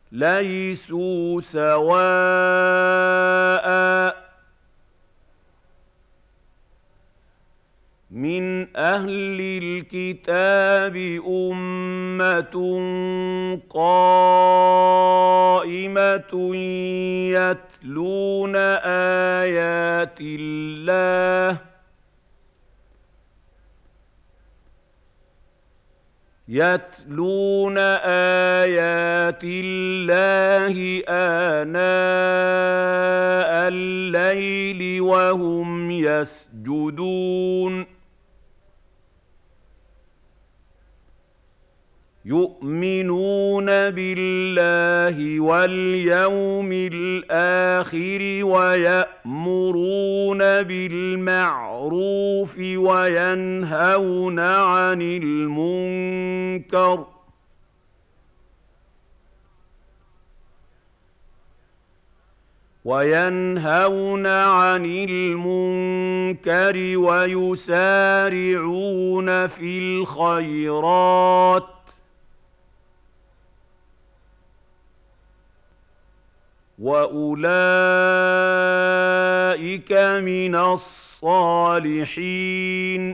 ليسوا سواء من أهل الكتاب أمة قائمة يتلون آيات الله آناء الليل وهم يسجدون يؤمنون بالله واليوم الآخر ويأمرون بالمعروف وينهون عن المنكر ويسارعون في الخيرات وأولئك من الصالحين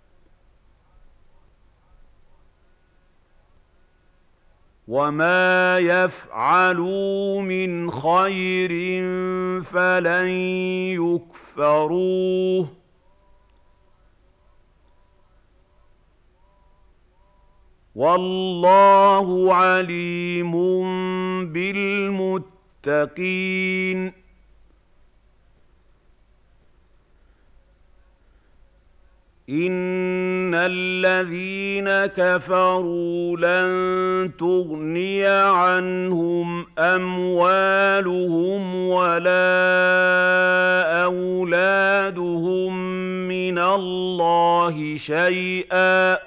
وما يفعلوا من خير فلن يكفروه والله عليم بالمتقين إن الذين كفروا لن تغني عنهم أموالهم ولا أولادهم من الله شيئا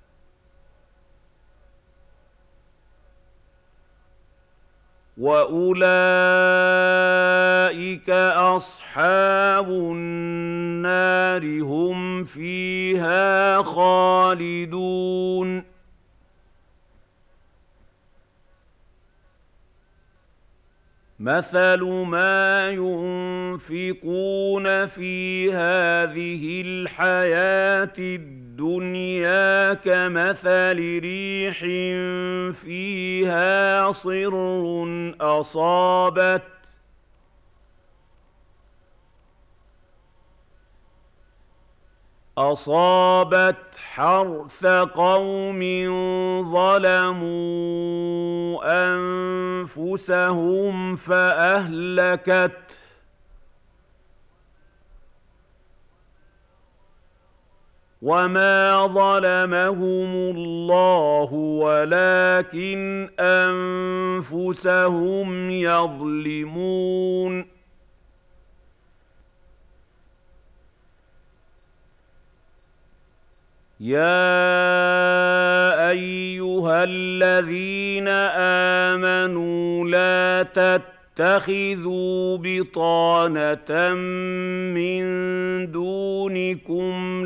وأولئك أصحاب النار هم فيها خالدون مثل ما ينفقون في هذه الحياة الدنيا كمثل ريح فيها صر أصابت حرث قوم ظلموا أنفسهم فأهلكته وما ظلمهم الله ولكن أنفسهم يظلمون يا أيها الذين آمنوا لا تتخذوا بطانة من دونكم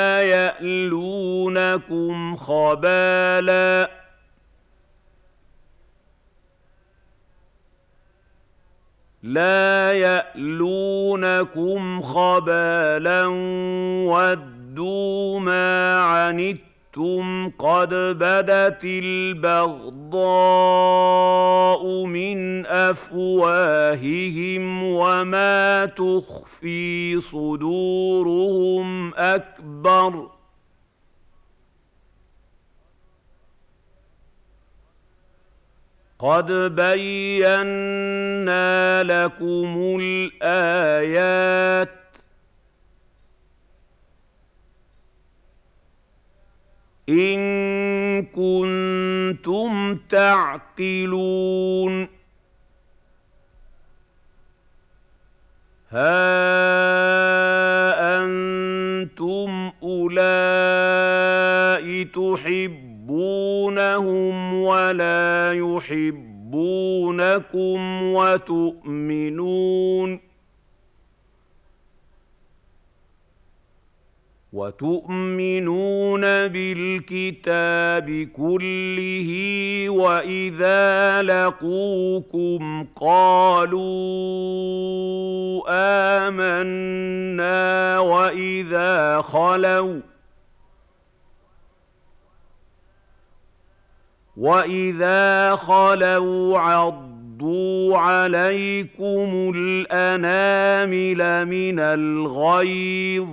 لا يألونكم خبالا ودوا ما عنتم قد بدت البغضاء من أفواههم وما تخفي صدورهم أكبر قد بينا لكم الآيات إن كنتم تعقلون ها أنتم أولئك تحبونهم ولا يحبونكم وتؤمنون بالكتاب كله واذا لقوكم قالوا آمنا واذا خلوا عضوا عليكم الانامل من الغيظ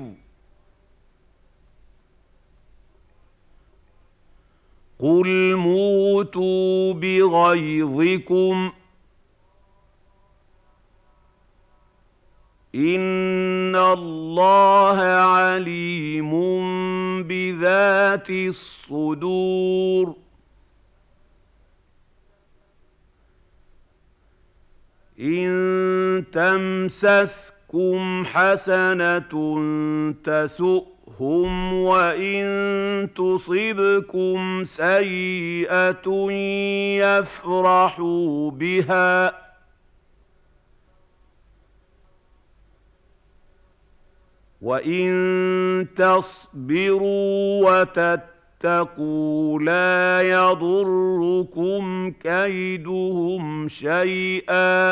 قل موتوا بغيظكم ان الله عليم بذات الصدور ان تمسسكم حسنه تسؤهم وان تصبكم سيئه يفرحوا بها وان تصبروا وتتقوا لا يضركم كيدهم شيئا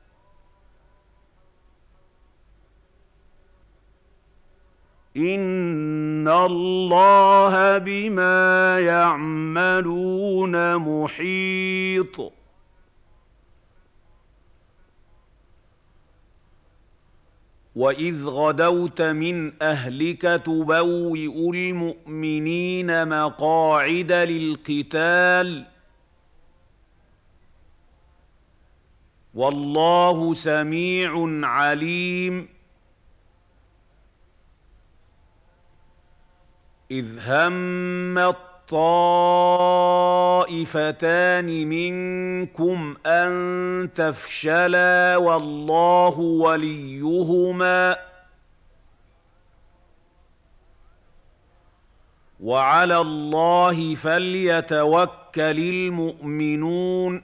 ان الله بما يعملون محيط واذ غدوت من اهلك تبوئ المؤمنين مقاعد للقتال والله سميع عليم إذ هم الطائفتان منكم أن تفشلا والله وليهما وعلى الله فليتوكل المؤمنون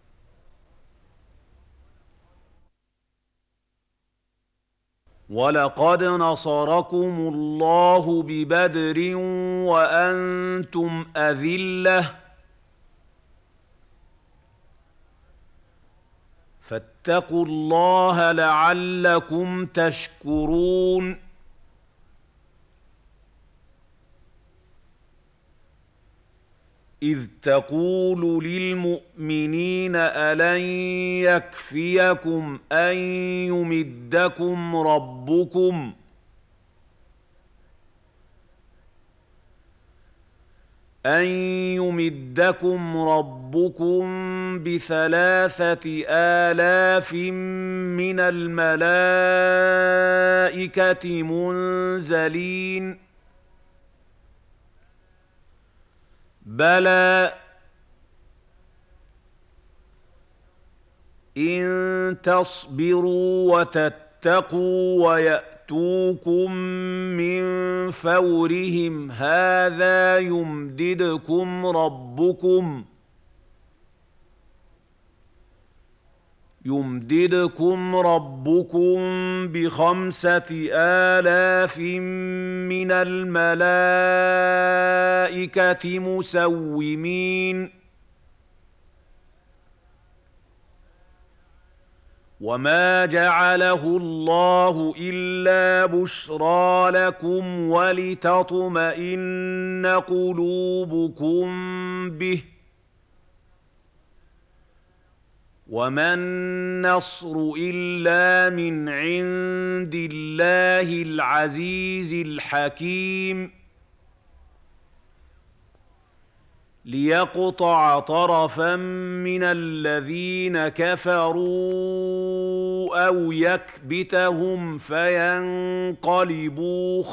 ولقد نصركم الله ببدر وأنتم أذلة فاتقوا الله لعلكم تشكرون إذ تقول للمؤمنين ألن يكفيكم أن يمدكم ربكم ب3,000 من الملائكة منزلين بلى إن تصبروا وتتقوا ويأتوكم من فورهم هذا يمددكم ربكم ب5,000 من الملائكة مسومين وما جعله الله إلا بشرى لكم ولتطمئن قلوبكم به وما النصر إلا من عند الله العزيز الحكيم ليقطع طرفا من الذين كفروا أو يكبتهم فينقلبوا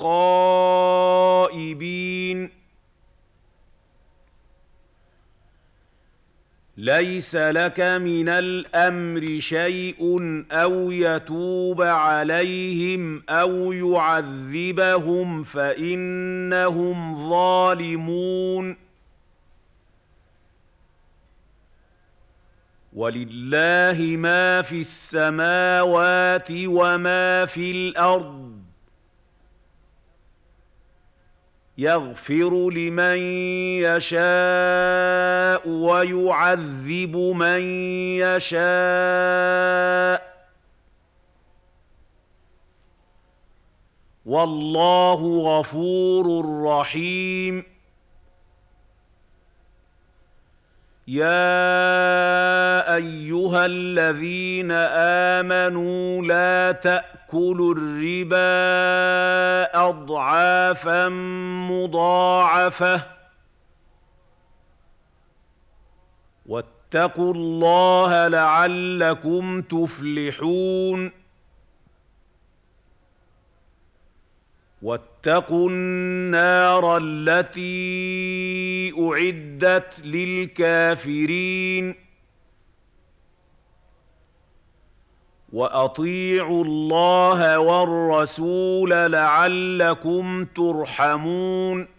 خائبين ليس لك من الأمر شيء أو يتوب عليهم أو يعذبهم فإنهم ظالمون ولله ما في السماوات وما في الأرض يغفر لمن يشاء ويعذب من يشاء والله غفور رحيم يا ايها الذين امنوا لا تاكلوا الربا اضعافا مضاعفه واتقوا الله لعلكم تفلحون واتقوا النار التي اعدت للكافرين واطيعوا الله والرسول لعلكم ترحمون